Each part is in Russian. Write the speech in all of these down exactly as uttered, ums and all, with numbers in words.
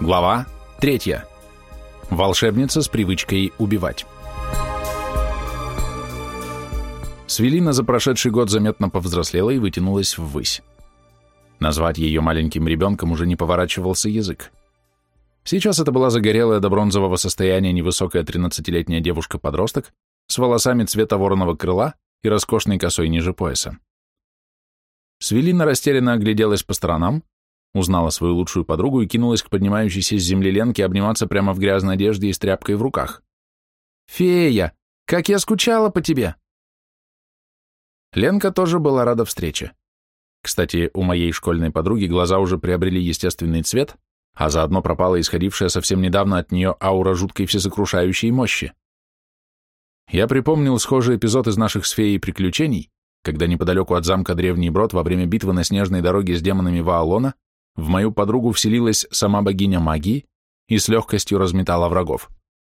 Глава третья. Волшебница с привычкой убивать. Свелина за прошедший год заметно повзрослела и вытянулась ввысь. Назвать ее маленьким ребенком уже не поворачивался язык. Сейчас это была загорелая до бронзового состояния невысокая тринадцатилетняя девушка-подросток с волосами цвета вороного крыла и роскошной косой ниже пояса. Свелина растерянно огляделась по сторонам, узнала свою лучшую подругу и кинулась к поднимающейся с земли Ленке обниматься прямо в грязной одежде и с тряпкой в руках. «Фея, как я скучала по тебе!» Ленка тоже была рада встрече. Кстати, у моей школьной подруги глаза уже приобрели естественный цвет, а заодно пропала исходившая совсем недавно от нее аура жуткой всесокрушающей мощи. Я припомнил схожий эпизод из наших с феей приключений, когда неподалеку от замка Древний Брод во время битвы на снежной дороге с демонами Ваалона в мою подругу вселилась сама богиня магии и с легкостью разметала врагов.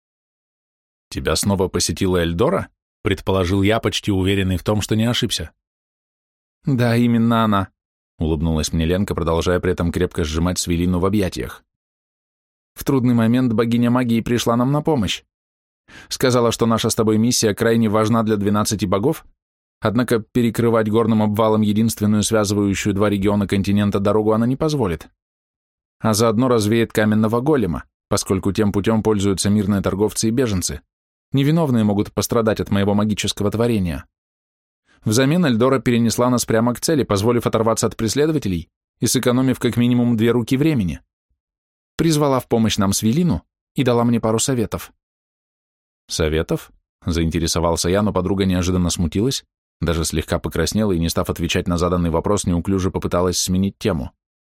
«Тебя снова посетила Эльдора?» — предположил я, почти уверенный в том, что не ошибся. «Да, именно она», — улыбнулась мне Ленка, продолжая при этом крепко сжимать Свелину в объятиях. «В трудный момент богиня магии пришла нам на помощь. Сказала, что наша с тобой миссия крайне важна для двенадцати богов, однако перекрывать горным обвалом единственную связывающую два региона континента дорогу она не позволит. А заодно развеет каменного голема, поскольку тем путем пользуются мирные торговцы и беженцы. Невиновные могут пострадать от моего магического творения. Взамен Эльдора перенесла нас прямо к цели, позволив оторваться от преследователей и сэкономив как минимум две руки времени. Призвала в помощь нам Свелину и дала мне пару советов». «Советов?» — заинтересовался я, но подруга неожиданно смутилась, даже слегка покраснела и, не став отвечать на заданный вопрос, неуклюже попыталась сменить тему.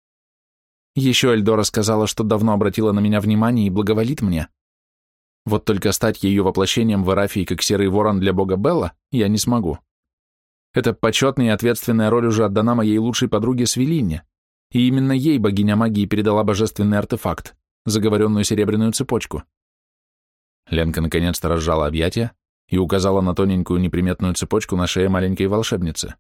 «Еще Эльдора сказала, что давно обратила на меня внимание и благоволит мне. Вот только стать ее воплощением в Эрафии как серый ворон для бога Белла я не смогу. Эта почетная и ответственная роль уже отдана моей лучшей подруге Свелине, и именно ей богиня магии передала божественный артефакт, заговоренную серебряную цепочку». Ленка наконец-то разжала объятия и указала на тоненькую неприметную цепочку на шее маленькой волшебницы.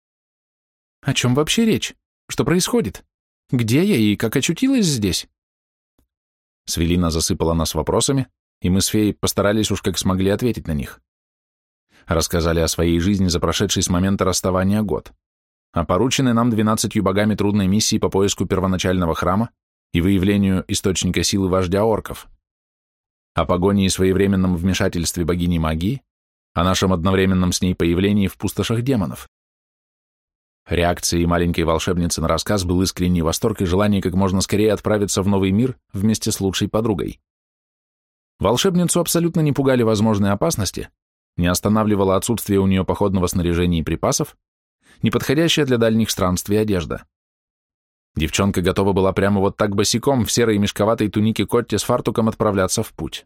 «О чем вообще речь? Что происходит? Где я и как очутилась здесь?» Свелина засыпала нас вопросами, и мы с феей постарались уж как смогли ответить на них. Рассказали о своей жизни за прошедший с момента расставания год, о порученной нам двенадцатью богами трудной миссии по поиску первоначального храма и выявлению источника силы вождя орков, о погоне и своевременном вмешательстве богини магии, о нашем одновременном с ней появлении в пустошах демонов. Реакцией маленькой волшебницы на рассказ был искренний восторг и желание как можно скорее отправиться в новый мир вместе с лучшей подругой. Волшебницу абсолютно не пугали возможные опасности, не останавливало отсутствие у нее походного снаряжения и припасов, неподходящая для дальних странствий одежда. Девчонка готова была прямо вот так босиком в серой мешковатой тунике Котте с фартуком отправляться в путь.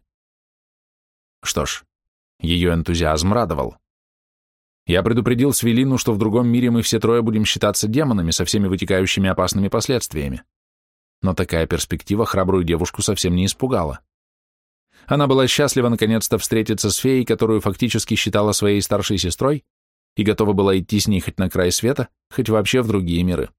Что ж, ее энтузиазм радовал. Я предупредил Свелину, что в другом мире мы все трое будем считаться демонами со всеми вытекающими опасными последствиями. Но такая перспектива храбрую девушку совсем не испугала. Она была счастлива наконец-то встретиться с феей, которую фактически считала своей старшей сестрой, и готова была идти с ней хоть на край света, хоть вообще в другие миры.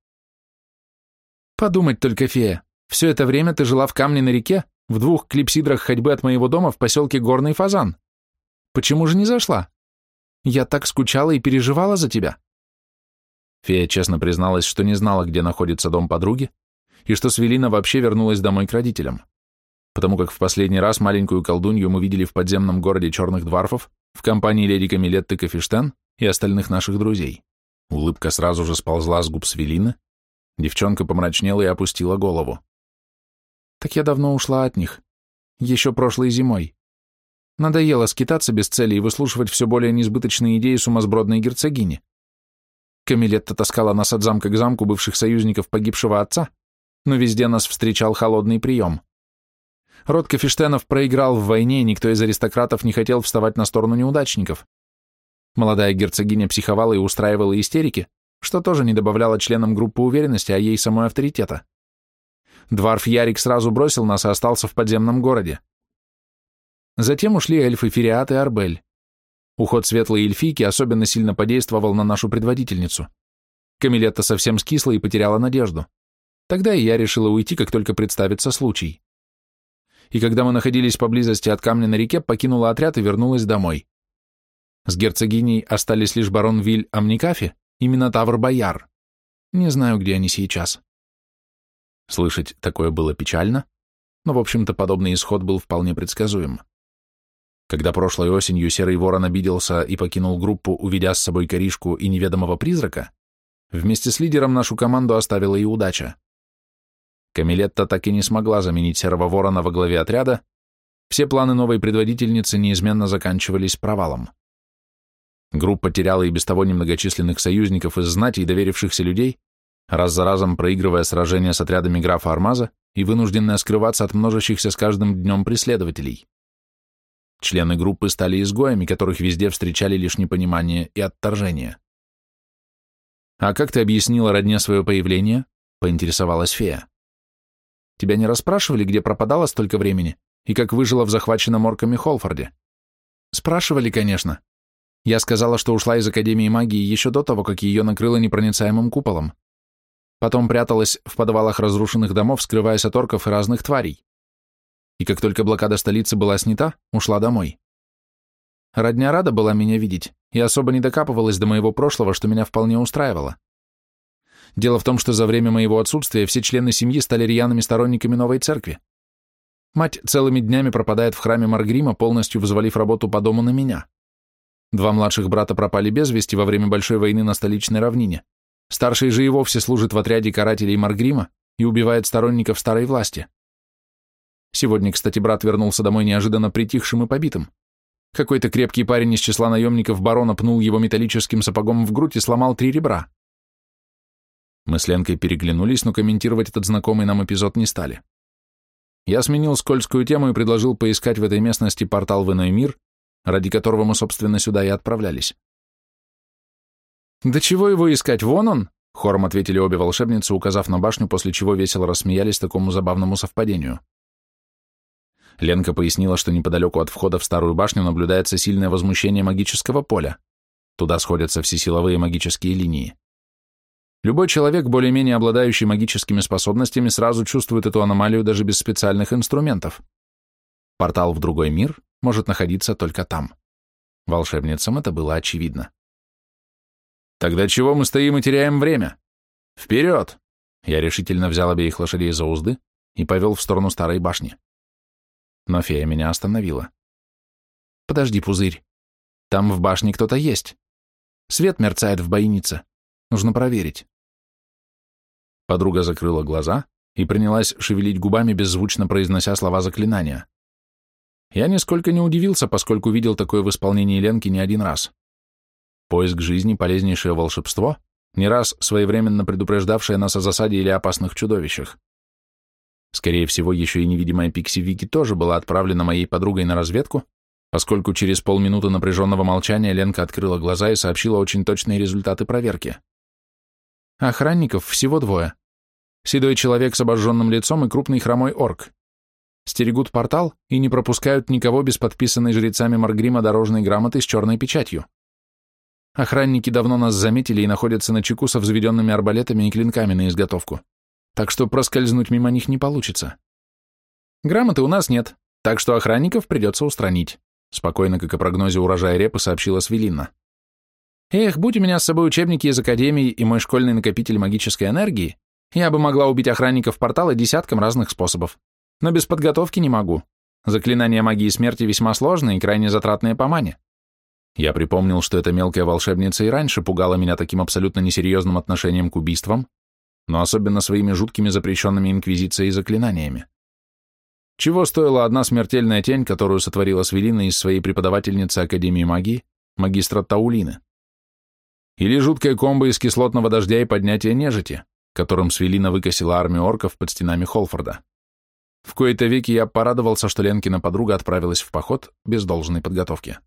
«Подумать только, фея, все это время ты жила в камне на реке, в двух клипсидрах ходьбы от моего дома в поселке Горный Фазан. Почему же не зашла? Я так скучала и переживала за тебя». Фея честно призналась, что не знала, где находится дом подруги, и что Свелина вообще вернулась домой к родителям, потому как в последний раз маленькую колдунью мы видели в подземном городе черных дварфов в компании леди Камилетты Кафештен и остальных наших друзей. Улыбка сразу же сползла с губ Свелины. Девчонка помрачнела и опустила голову. «Так я давно ушла от них. Еще прошлой зимой. Надоело скитаться без цели и выслушивать все более несбыточные идеи сумасбродной герцогини. Камилетта таскала нас от замка к замку бывших союзников погибшего отца, но везде нас встречал холодный прием. Род Кафештенов проиграл в войне, и никто из аристократов не хотел вставать на сторону неудачников. Молодая герцогиня психовала и устраивала истерики, что тоже не добавляло членам группы уверенности, а ей самой авторитета. Дварф Ярик сразу бросил нас и остался в подземном городе. Затем ушли эльфы Фериат и Арбель. Уход светлой эльфийки особенно сильно подействовал на нашу предводительницу. Камилетта совсем скисла и потеряла надежду. Тогда и я решила уйти, как только представится случай. и когда мы находились поблизости от камня на реке, покинула отряд и вернулась домой. С герцогиней остались лишь барон Виль Амникафи и Минотавр Бояр. Не знаю, где они сейчас. Слышать такое было печально, но, в общем-то, подобный исход был вполне предсказуем. Когда прошлой осенью Серый Ворон обиделся и покинул группу, уведя с собой Коришку и неведомого призрака, вместе с лидером нашу команду оставила и удача. Камилетта так и не смогла заменить Серого Ворона во главе отряда, все планы новой предводительницы неизменно заканчивались провалом. Группа теряла и без того немногочисленных союзников из знати и доверившихся людей, раз за разом проигрывая сражения с отрядами графа Армаза и вынужденная скрываться от множащихся с каждым днем преследователей. Члены группы стали изгоями, которых везде встречали лишь непонимание и отторжение. «А как ты объяснила родне свое появление?» — поинтересовалась фея. «Тебя не расспрашивали, где пропадала столько времени и как выжила в захваченном орками Холфорде?» «Спрашивали, конечно. Я сказала, что ушла из Академии магии еще до того, как ее накрыло непроницаемым куполом. Потом пряталась в подвалах разрушенных домов, скрываясь от орков и разных тварей. И как только блокада столицы была снята, ушла домой. Родня рада была меня видеть и особо не докапывалась до моего прошлого, что меня вполне устраивало. Дело в том, что за время моего отсутствия все члены семьи стали рьяными сторонниками новой церкви. Мать целыми днями пропадает в храме Маргрима, полностью взвалив работу по дому на меня. Два младших брата пропали без вести во время Большой войны на столичной равнине. Старший же и вовсе служит в отряде карателей Маргрима и убивает сторонников старой власти. Сегодня, кстати, брат вернулся домой неожиданно притихшим и побитым. Какой-то крепкий парень из числа наемников барона пнул его металлическим сапогом в грудь и сломал три ребра. Мы с Ленкой переглянулись, но комментировать этот знакомый нам эпизод не стали. Я сменил скользкую тему и предложил поискать в этой местности портал в иной мир, ради которого мы, собственно, сюда и отправлялись. «Да чего его искать, вон он!» — хором ответили обе волшебницы, указав на башню, после чего весело рассмеялись такому забавному совпадению. Ленка пояснила, что неподалеку от входа в старую башню наблюдается сильное возмущение магического поля. Туда сходятся все силовые магические линии. Любой человек, более-менее обладающий магическими способностями, сразу чувствует эту аномалию даже без специальных инструментов. Портал в другой мир может находиться только там. Волшебницам это было очевидно. «Тогда чего мы стоим и теряем время? Вперед!» Я решительно взял обеих лошадей за узды и повел в сторону старой башни. Но фея меня остановила. «Подожди, Пузырь. Там в башне кто-то есть. Свет мерцает в бойнице. Нужно проверить». Подруга закрыла глаза и принялась шевелить губами, беззвучно произнося слова заклинания. Я нисколько не удивился, поскольку видел такое в исполнении Ленки не один раз. Поиск жизни — полезнейшее волшебство, не раз своевременно предупреждавшее нас о засаде или опасных чудовищах. Скорее всего, еще и невидимая Пикси Вики тоже была отправлена моей подругой на разведку, поскольку через полминуты напряженного молчания Ленка открыла глаза и сообщила очень точные результаты проверки. Охранников всего двое. Седой человек с обожженным лицом и крупный хромой орк. Стерегут портал и не пропускают никого без подписанной жрецами Маргрима дорожной грамоты с черной печатью. Охранники давно нас заметили и находятся на чеку со взведенными арбалетами и клинками на изготовку, так что проскользнуть мимо них не получится. Грамоты у нас нет, так что охранников придется устранить, спокойно, как о прогнозе урожая репы, сообщила Свелинна. Эх, будь у меня с собой учебники из Академии и мой школьный накопитель магической энергии, я бы могла убить охранников портала десятком разных способов, но без подготовки не могу. Заклинания магии смерти весьма сложные и крайне затратные по мане. Я припомнил, что эта мелкая волшебница и раньше пугала меня таким абсолютно несерьезным отношением к убийствам, но особенно своими жуткими запрещенными инквизицией заклинаниями. Чего стоила одна смертельная тень, которую сотворила Свелина из своей преподавательницы Академии магии, магистра Таулины? Или жуткая комбо из кислотного дождя и поднятия нежити, которым Свелина выкосила армию орков под стенами Холфорда? В кои-то веки я порадовался, что Ленкина подруга отправилась в поход без должной подготовки.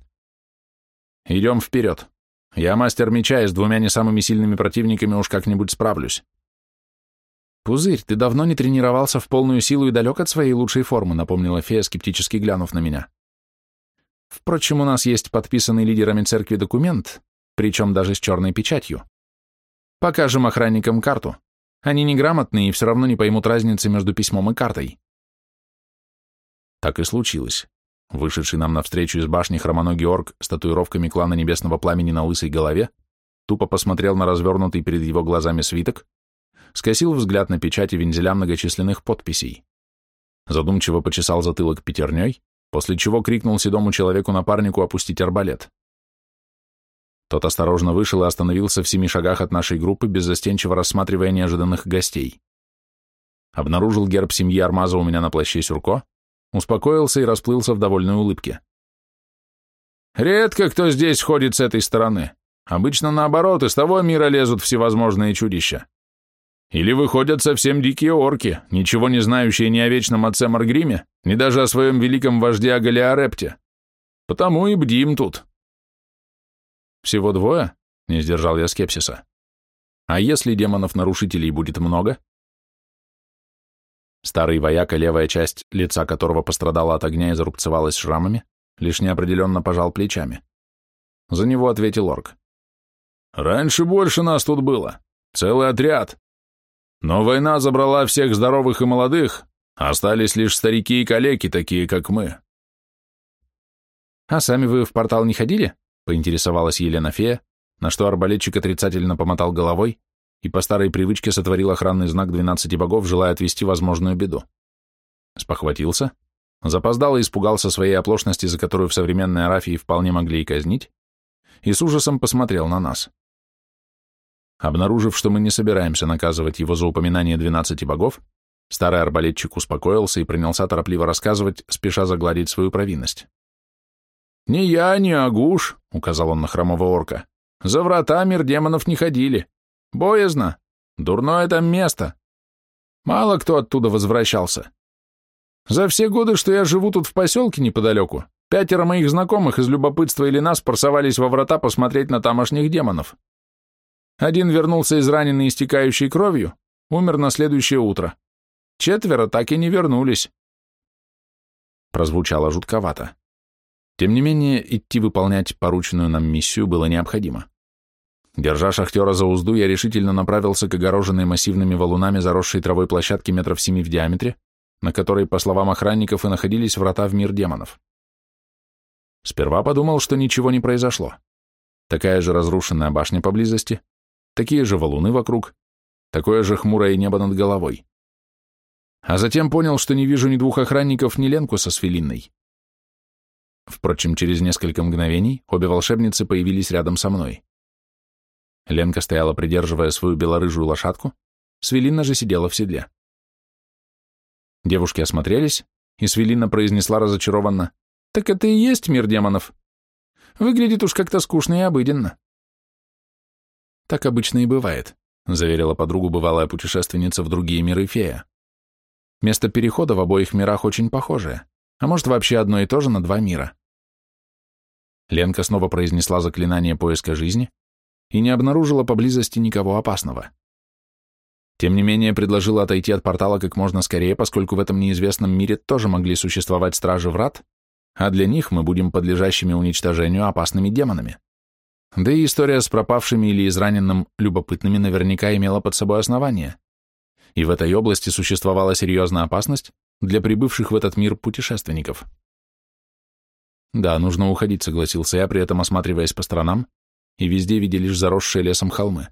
«Идем вперед. Я мастер меча и с двумя не самыми сильными противниками уж как-нибудь справлюсь». «Пузырь, ты давно не тренировался в полную силу и далек от своей лучшей формы», напомнила фея, скептически глянув на меня. «Впрочем, у нас есть подписанный лидерами церкви документ, причем даже с черной печатью. Покажем охранникам карту. Они неграмотные и все равно не поймут разницы между письмом и картой». Так и случилось. Вышедший нам навстречу из башни хромоногий орк с татуировками клана Небесного Пламени на лысой голове тупо посмотрел на развернутый перед его глазами свиток, скосил взгляд на печати вензеля многочисленных подписей, задумчиво почесал затылок пятерней, после чего крикнул седому человеку-напарнику опустить арбалет. Тот осторожно вышел и остановился в семи шагах от нашей группы, беззастенчиво рассматривая неожиданных гостей. Обнаружил герб семьи Армаза у меня на плаще сюрко, успокоился и расплылся в довольной улыбке. «Редко кто здесь ходит с этой стороны. Обычно наоборот, из того мира лезут всевозможные чудища. Или выходят совсем дикие орки, ничего не знающие ни о вечном отце Маргриме, ни даже о своем великом вожде Агалиарепте. Потому и бдим тут». «Всего двое?» — не сдержал я скепсиса. «А если демонов-нарушителей будет много?» Старый вояка, левая часть лица которого пострадала от огня и зарубцевалась шрамами, лишь неопределенно пожал плечами. За него ответил орк. «Раньше больше нас тут было. Целый отряд. Но война забрала всех здоровых и молодых, остались лишь старики и калеки, такие как мы». «А сами вы в портал не ходили?» — поинтересовалась Елена Фея, на что арбалетчик отрицательно помотал головой и по старой привычке сотворил охранный знак двенадцати богов, желая отвести возможную беду. Спохватился, запоздало и испугался своей оплошности, за которую в современной Арафии вполне могли и казнить, и с ужасом посмотрел на нас. Обнаружив, что мы не собираемся наказывать его за упоминание двенадцати богов, старый арбалетчик успокоился и принялся торопливо рассказывать, спеша загладить свою провинность. «Ни я, ни Агуш», — указал он на хромого орка, — «за врата мир демонов не ходили. Боязно. Дурное там место. Мало кто оттуда возвращался. За все годы, что я живу тут в поселке неподалеку, пятеро моих знакомых из любопытства или нас порсовались во врата посмотреть на тамошних демонов. Один вернулся израненный, истекающий кровью, умер на следующее утро. Четверо так и не вернулись». Прозвучало жутковато. Тем не менее, идти выполнять порученную нам миссию было необходимо. Держа шахтера за узду, я решительно направился к огороженной массивными валунами заросшей травой площадке метров семи в диаметре, на которой, по словам охранников, и находились врата в мир демонов. Сперва подумал, что ничего не произошло. Такая же разрушенная башня поблизости, такие же валуны вокруг, такое же хмурое небо над головой. А затем понял, что не вижу ни двух охранников, ни Ленку со Свелинной. Впрочем, через несколько мгновений обе волшебницы появились рядом со мной. Ленка стояла, придерживая свою белорыжую лошадку, Свелинна же сидела в седле. Девушки осмотрелись, и Свелинна произнесла разочарованно: «Так это и есть мир демонов. Выглядит уж как-то скучно и обыденно». «Так обычно и бывает», — заверила подругу бывалая путешественница в другие миры фея. «Место перехода в обоих мирах очень похожее, а может вообще одно и то же на два мира». Ленка снова произнесла заклинание поиска жизни и не обнаружила поблизости никого опасного. Тем не менее, предложила отойти от портала как можно скорее, поскольку в этом неизвестном мире тоже могли существовать стражи врат, а для них мы будем подлежащими уничтожению опасными демонами. Да и история с пропавшими или израненным любопытными наверняка имела под собой основание, и в этой области существовала серьезная опасность для прибывших в этот мир путешественников. «Да, нужно уходить», — согласился я, при этом осматриваясь по сторонам, и везде видя лишь заросшие лесом холмы.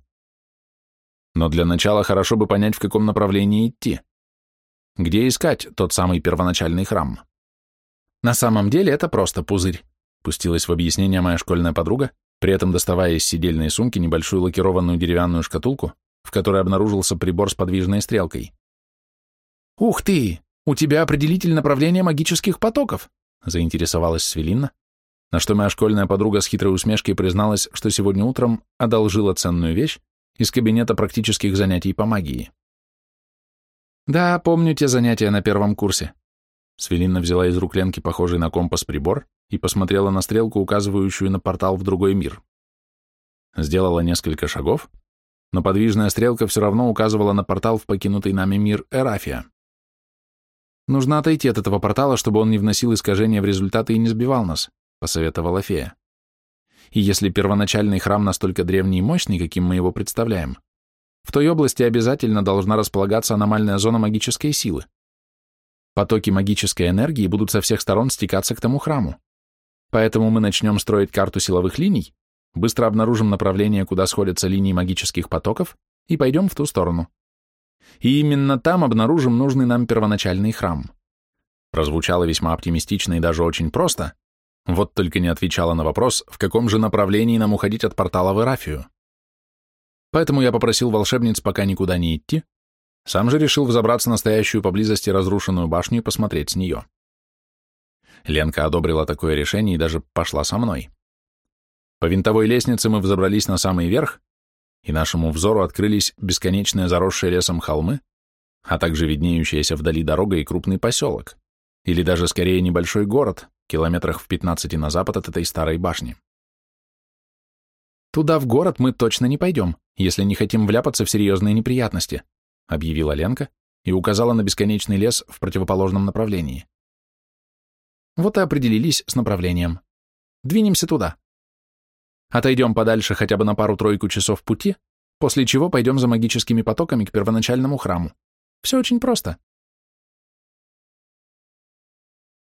Но для начала хорошо бы понять, в каком направлении идти. Где искать тот самый первоначальный храм? «На самом деле это просто пузырь», — пустилась в объяснение моя школьная подруга, при этом доставая из сидельной сумки небольшую лакированную деревянную шкатулку, в которой обнаружился прибор с подвижной стрелкой. «Ух ты! У тебя определитель направления магических потоков!» — заинтересовалась Свелинна, на что моя школьная подруга с хитрой усмешкой призналась, что сегодня утром одолжила ценную вещь из кабинета практических занятий по магии. «Да, помню те занятия на первом курсе». Свелинна взяла из рук Ленки похожий на компас прибор и посмотрела на стрелку, указывающую на портал в другой мир. Сделала несколько шагов, но подвижная стрелка все равно указывала на портал в покинутый нами мир Эрафия. «Нужно отойти от этого портала, чтобы он не вносил искажения в результаты и не сбивал нас», — посоветовала фея. «И если первоначальный храм настолько древний и мощный, каким мы его представляем, в той области обязательно должна располагаться аномальная зона магической силы. Потоки магической энергии будут со всех сторон стекаться к тому храму. Поэтому мы начнем строить карту силовых линий, быстро обнаружим направление, куда сходятся линии магических потоков, и пойдем в ту сторону. И именно там обнаружим нужный нам первоначальный храм. Прозвучало весьма оптимистично и даже очень просто, вот только не отвечало на вопрос, в каком же направлении нам уходить от портала в Эрафию. Поэтому я попросил волшебниц пока никуда не идти, сам же решил взобраться на стоящую поблизости разрушенную башню и посмотреть с нее. Ленка одобрила такое решение и даже пошла со мной. По винтовой лестнице мы взобрались на самый верх, и нашему взору открылись бесконечные заросшие лесом холмы, а также виднеющаяся вдали дорога и крупный поселок, или даже скорее небольшой город, километрах в пятнадцати на запад от этой старой башни. «Туда, в город, мы точно не пойдем, если не хотим вляпаться в серьезные неприятности», объявила Ленка и указала на бесконечный лес в противоположном направлении. Вот и определились с направлением. Двинемся туда. Отойдем подальше хотя бы на пару-тройку часов пути, после чего пойдем за магическими потоками к первоначальному храму. Все очень просто.